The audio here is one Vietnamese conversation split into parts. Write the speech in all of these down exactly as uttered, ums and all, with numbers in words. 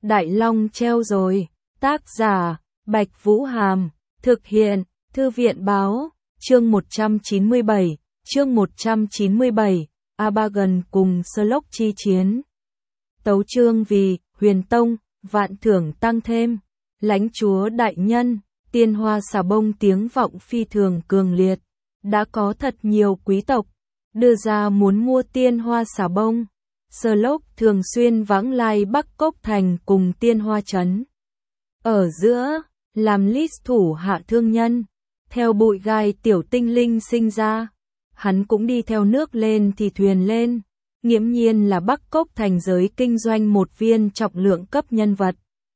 Đại Long treo rồi. Tác giả, Bạch Vũ Hàm. Thực hiện, Thư viện Báo. Chương một trăm chín mươi bảy. Chương một trăm chín mươi bảy. Abagan cùng Sherlock chi chiến. Tấu chương vì, Huyền Tông, vạn thưởng tăng thêm. Lãnh chúa đại nhân, tiên hoa xà bông tiếng vọng phi thường cường liệt. Đã có thật nhiều quý tộc đưa ra muốn mua tiên hoa xà bông. Sherlock thường xuyên vãng lai Bắc Cốc Thành cùng tiên hoa trấn. Ở giữa, làm list thủ hạ thương nhân. Theo bụi gai tiểu tinh linh sinh ra, hắn cũng đi theo nước lên thì thuyền lên. Nghiễm nhiên là Bắc Cốc Thành giới kinh doanh một viên trọng lượng cấp nhân vật.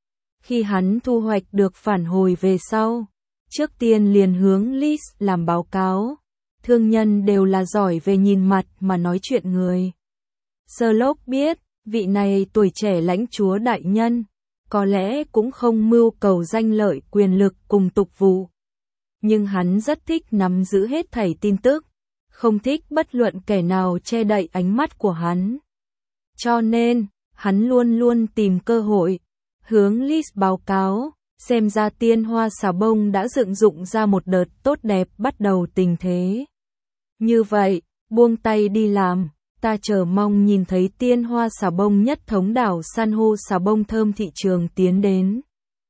Khi hắn thu hoạch được phản hồi về sau, trước tiên liền hướng list làm báo cáo. Thương nhân đều là giỏi về nhìn mặt mà nói chuyện người. Sherlock biết, vị này tuổi trẻ lãnh chúa đại nhân, có lẽ cũng không mưu cầu danh lợi quyền lực cùng tục vụ. Nhưng hắn rất thích nắm giữ hết thảy tin tức, không thích bất luận kẻ nào che đậy ánh mắt của hắn. Cho nên, hắn luôn luôn tìm cơ hội, hướng list báo cáo, xem ra tiên hoa xà bông đã dựng dụng ra một đợt tốt đẹp bắt đầu tình thế. Như vậy, buông tay đi làm, ta chờ mong nhìn thấy tiên hoa xà bông nhất thống đảo san hô xà bông thơm thị trường tiến đến.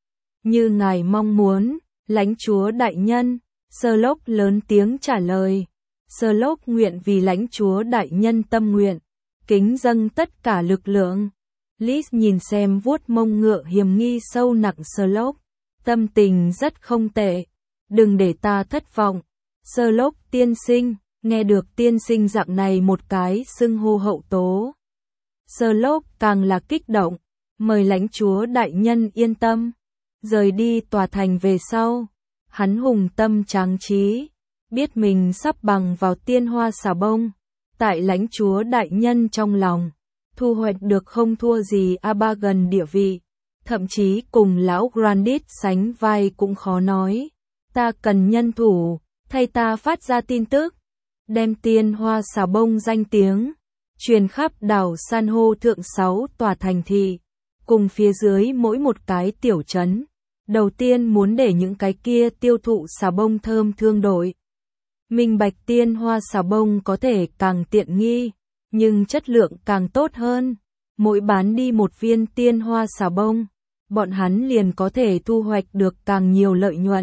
Như ngài mong muốn, lãnh chúa đại nhân, Sherlock lớn tiếng trả lời. Sherlock nguyện vì lãnh chúa đại nhân tâm nguyện, kính dâng tất cả lực lượng. Liz nhìn xem vuốt mông ngựa hiểm nghi sâu nặng Sherlock, tâm tình rất không tệ. Đừng để ta thất vọng. Sherlock tiên sinh, nghe được tiên sinh dạng này một cái xưng hô hậu tố. Sherlock càng là kích động, mời lãnh chúa đại nhân yên tâm. Rời đi tòa thành về sau, hắn hùng tâm tráng trí, biết mình sắp bằng vào tiên hoa xà bông. Tại lãnh chúa đại nhân trong lòng, thu hoạch được không thua gì Abagan địa vị, thậm chí cùng lão Grandit sánh vai cũng khó nói. Ta cần nhân thủ, thay ta phát ra tin tức, đem tiên hoa xà bông danh tiếng truyền khắp đảo san hô thượng sáu tòa thành thị, cùng phía dưới mỗi một cái tiểu trấn. Đầu tiên muốn để những cái kia tiêu thụ xà bông thơm thương đội. Minh bạch tiên hoa xà bông có thể càng tiện nghi, nhưng chất lượng càng tốt hơn. Mỗi bán đi một viên tiên hoa xà bông, bọn hắn liền có thể thu hoạch được càng nhiều lợi nhuận.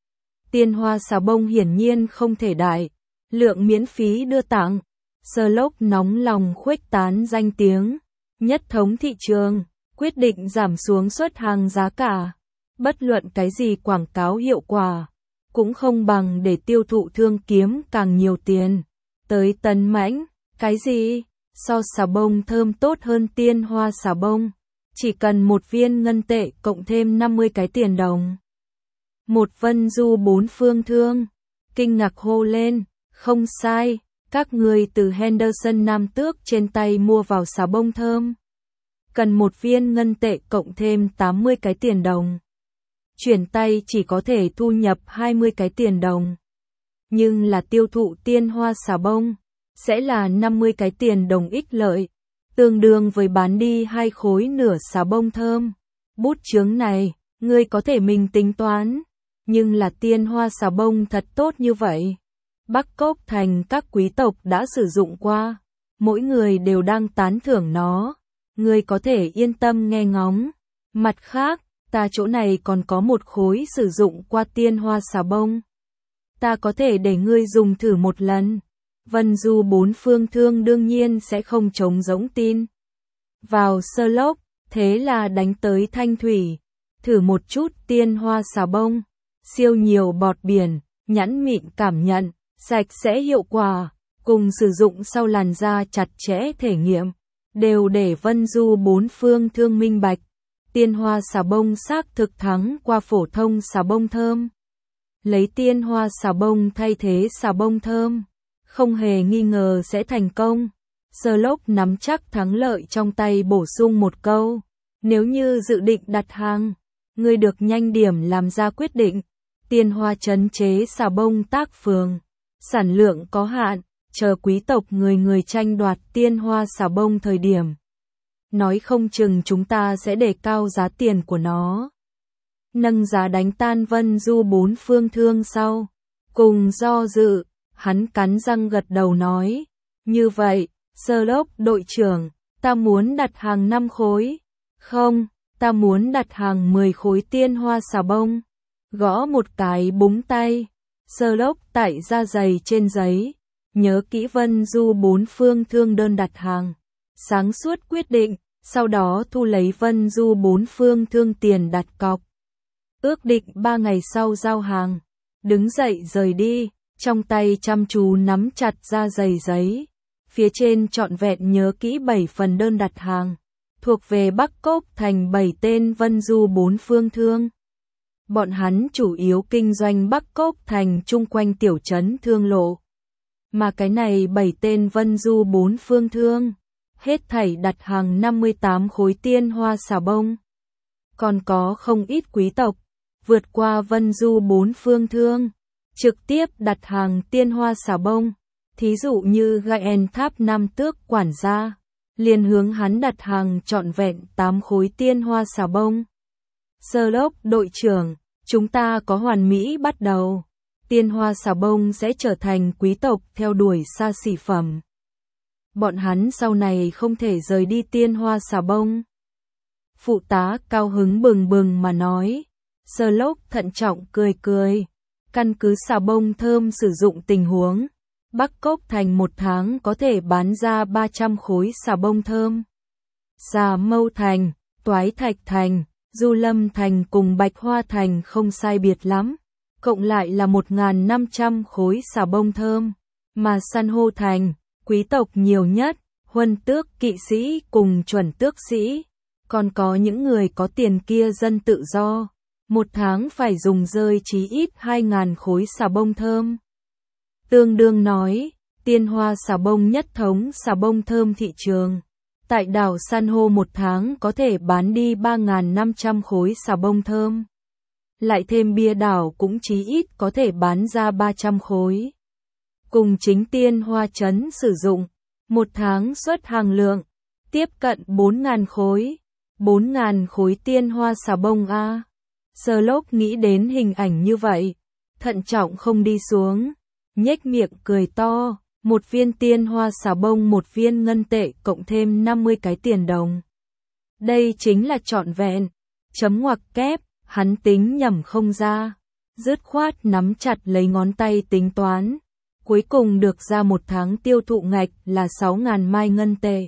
Tiên hoa xà bông hiển nhiên không thể đại lượng miễn phí đưa tặng. Sherlock nóng lòng khuếch tán danh tiếng, nhất thống thị trường, quyết định giảm xuống suất hàng giá cả. Bất luận cái gì quảng cáo hiệu quả, cũng không bằng để tiêu thụ thương kiếm càng nhiều tiền. Tới tấn mãnh, cái gì? So xà bông thơm tốt hơn tiên hoa xà bông, chỉ cần một viên ngân tệ cộng thêm năm mươi cái tiền đồng. Một Vân Du bốn phương thương, kinh ngạc hô lên, không sai, các người từ Henderson Nam Tước trên tay mua vào xà bông thơm. Cần một viên ngân tệ cộng thêm tám mươi cái tiền đồng. Chuyển tay chỉ có thể thu nhập hai mươi cái tiền đồng. Nhưng là tiêu thụ tiên hoa xà bông, sẽ là năm mươi cái tiền đồng ích lợi, tương đương với bán đi hai khối nửa xà bông thơm. Bút chướng này, ngươi có thể mình tính toán, nhưng là tiên hoa xà bông thật tốt như vậy. Bắc Cốc Thành các quý tộc đã sử dụng qua, mỗi người đều đang tán thưởng nó, ngươi có thể yên tâm nghe ngóng. Mặt khác, ta chỗ này còn có một khối sử dụng qua tiên hoa xà bông. Ta có thể để ngươi dùng thử một lần. Vân Du bốn phương thương đương nhiên sẽ không chống giống tin vào Sherlock, thế là đánh tới Thanh Thủy, thử một chút tiên hoa xà bông, siêu nhiều bọt biển, nhẵn mịn cảm nhận, sạch sẽ hiệu quả, cùng sử dụng sau làn da chặt chẽ thể nghiệm, đều để Vân Du bốn phương thương minh bạch. Tiên hoa xà bông xác thực thắng qua phổ thông xà bông thơm. Lấy tiên hoa xà bông thay thế xà bông thơm, không hề nghi ngờ sẽ thành công. Sherlock nắm chắc thắng lợi trong tay, bổ sung một câu. Nếu như dự định đặt hàng, ngươi được nhanh điểm làm ra quyết định. Tiên hoa trấn chế xà bông tác phường, sản lượng có hạn, chờ quý tộc người người tranh đoạt tiên hoa xà bông thời điểm. nói không chừng chúng ta sẽ đề cao giá tiền của nó. Nâng giá đánh tan Vân Du bốn phương thương sau. Cùng do dự, hắn cắn răng gật đầu nói. Như vậy, Sherlock đội trưởng, ta muốn đặt hàng năm khối. Không, ta muốn đặt hàng mười khối tiên hoa xà bông. Gõ một cái búng tay. Sherlock tải ra giày trên giấy. Nhớ kỹ Vân Du bốn phương thương đơn đặt hàng. Sáng suốt quyết định, sau đó thu lấy Vân Du bốn phương thương tiền đặt cọc. Ước định ba ngày sau giao hàng. Đứng dậy rời đi, trong tay chăm chú nắm chặt ra giày giấy. Phía trên trọn vẹn nhớ kỹ bảy phần đơn đặt hàng. Thuộc về Bắc Cốc Thành bảy tên Vân Du bốn phương thương. Bọn hắn chủ yếu kinh doanh Bắc Cốc Thành chung quanh tiểu trấn Thương Lộ. Mà cái này bảy tên Vân Du bốn phương thương. Hết thảy đặt hàng năm mươi tám khối tiên hoa xà bông. Còn có không ít quý tộc. Vượt qua Vân Du bốn phương thương. Trực tiếp đặt hàng tiên hoa xà bông. Thí dụ như Gaen Tháp Nam Tước quản gia. Liền hướng hắn đặt hàng trọn vẹn tám khối tiên hoa xà bông. Sherlock đội trưởng, chúng ta có hoàn mỹ bắt đầu. Tiên hoa xà bông sẽ trở thành quý tộc theo đuổi xa xỉ phẩm. Bọn hắn sau này không thể rời đi tiên hoa xà bông. Phụ tá cao hứng bừng bừng mà nói. Sherlock thận trọng cười cười. Căn cứ xà bông thơm sử dụng tình huống. Bắc Cốc Thành một tháng có thể bán ra ba trăm khối xà bông thơm. Xà Mâu Thành, Toái Thạch Thành, Du Lâm Thành cùng Bạch Hoa Thành không sai biệt lắm. Cộng lại là một nghìn năm trăm khối xà bông thơm. Mà San Hô Thành, quý tộc nhiều nhất, huân tước kỵ sĩ cùng chuẩn tước sĩ. Còn có những người có tiền kia dân tự do. Một tháng phải dùng rơi chí ít hai nghìn khối xà bông thơm. Tương đương nói, tiên hoa xà bông nhất thống xà bông thơm thị trường. Tại đảo San Hô một tháng có thể bán đi ba nghìn năm trăm khối xà bông thơm. Lại thêm bia đảo cũng chí ít có thể bán ra ba trăm khối. Cùng chính tiên hoa trấn sử dụng, một tháng xuất hàng lượng, tiếp cận bốn nghìn khối. bốn nghìn khối tiên hoa xà bông a. Sherlock nghĩ đến hình ảnh như vậy, thận trọng không đi xuống, nhếch miệng cười to, một viên tiên hoa xà bông một viên ngân tệ cộng thêm năm mươi cái tiền đồng. Đây chính là trọn vẹn, chấm ngoặc kép, hắn tính nhầm không ra, dứt khoát nắm chặt lấy ngón tay tính toán, cuối cùng được ra một tháng tiêu thụ ngạch là sáu nghìn mai ngân tệ.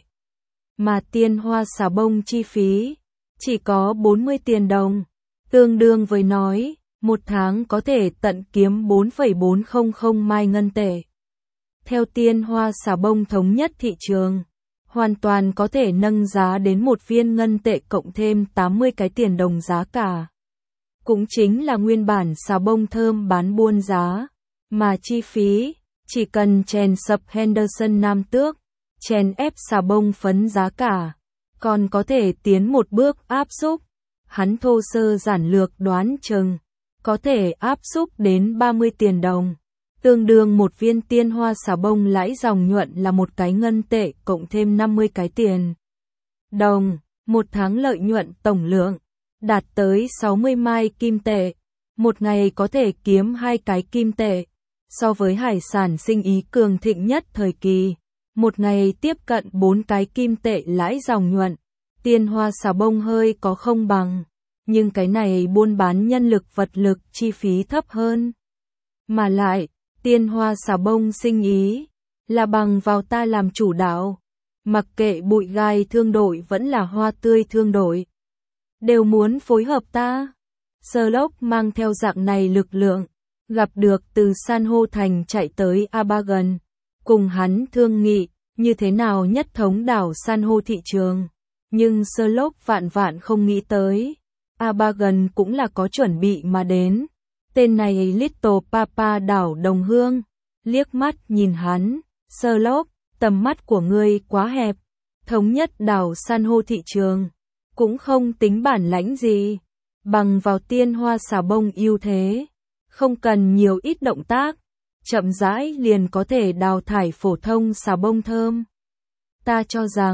Mà tiên hoa xà bông chi phí, chỉ có bốn mươi tiền đồng. Tương đương với nói, một tháng có thể tận kiếm bốn phẩy bốn không không mai ngân tệ. Theo tiên hoa xà bông thống nhất thị trường, hoàn toàn có thể nâng giá đến một viên ngân tệ cộng thêm tám mươi cái tiền đồng giá cả. Cũng chính là nguyên bản xà bông thơm bán buôn giá, mà chi phí, chỉ cần chèn sập Henderson Nam Tước, chèn ép xà bông phấn giá cả, còn có thể tiến một bước áp xúc. Hắn thô sơ giản lược đoán chừng, có thể áp xúc đến ba mươi tiền đồng, tương đương một viên tiên hoa xà bông lãi dòng nhuận là một cái ngân tệ cộng thêm năm mươi cái tiền đồng, một tháng lợi nhuận tổng lượng, đạt tới sáu mươi mai kim tệ, một ngày có thể kiếm hai cái kim tệ, so với hải sản sinh ý cường thịnh nhất thời kỳ, một ngày tiếp cận bốn cái kim tệ lãi dòng nhuận. Tiên hoa xà bông hơi có không bằng, nhưng cái này buôn bán nhân lực vật lực chi phí thấp hơn. Mà lại, tiên hoa xà bông sinh ý, là bằng vào ta làm chủ đạo. Mặc kệ bụi gai thương đội vẫn là hoa tươi thương đội, đều muốn phối hợp ta. Sherlock mang theo dạng này lực lượng, gặp được từ San Hô Thành chạy tới Abagan, cùng hắn thương nghị, như thế nào nhất thống đảo San Hô thị trường. Nhưng Sherlock vạn vạn không nghĩ tới, Abagan cũng là có chuẩn bị mà đến. Tên này Little Papa đảo đồng hương, liếc mắt nhìn hắn, Sherlock, tầm mắt của ngươi quá hẹp, thống nhất đảo San Hô thị trường, cũng không tính bản lãnh gì, bằng vào tiên hoa xà bông ưu thế, không cần nhiều ít động tác, chậm rãi liền có thể đào thải phổ thông xà bông thơm. Ta cho rằng,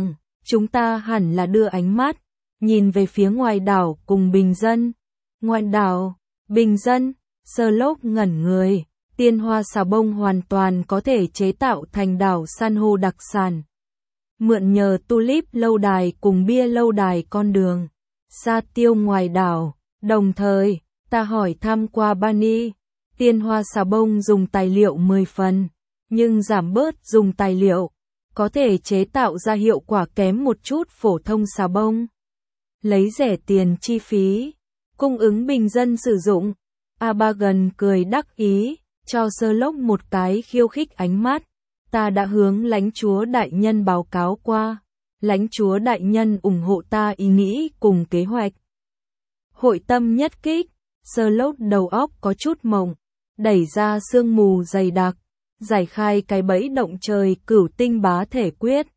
Chúng ta hẳn là đưa ánh mắt, nhìn về phía ngoài đảo cùng bình dân. Ngoài đảo, bình dân, Sherlock ngẩn người. Tiên hoa xà bông hoàn toàn có thể chế tạo thành đảo san hô đặc sản. Mượn nhờ tulip lâu đài cùng bia lâu đài con đường. Sa tiêu ngoài đảo. Đồng thời, ta hỏi thăm qua Bani. Tiên hoa xà bông dùng tài liệu mười phần, nhưng giảm bớt dùng tài liệu, có thể chế tạo ra hiệu quả kém một chút phổ thông xà bông. Lấy rẻ tiền chi phí, cung ứng bình dân sử dụng. Abagan cười đắc ý, cho Sherlock một cái khiêu khích ánh mắt. Ta đã hướng lãnh chúa đại nhân báo cáo qua. Lãnh chúa đại nhân ủng hộ ta ý nghĩ cùng kế hoạch. Hội tâm nhất kích, Sherlock đầu óc có chút mộng, đẩy ra sương mù dày đặc, giải khai cái bẫy động trời cửu tinh bá thể quyết.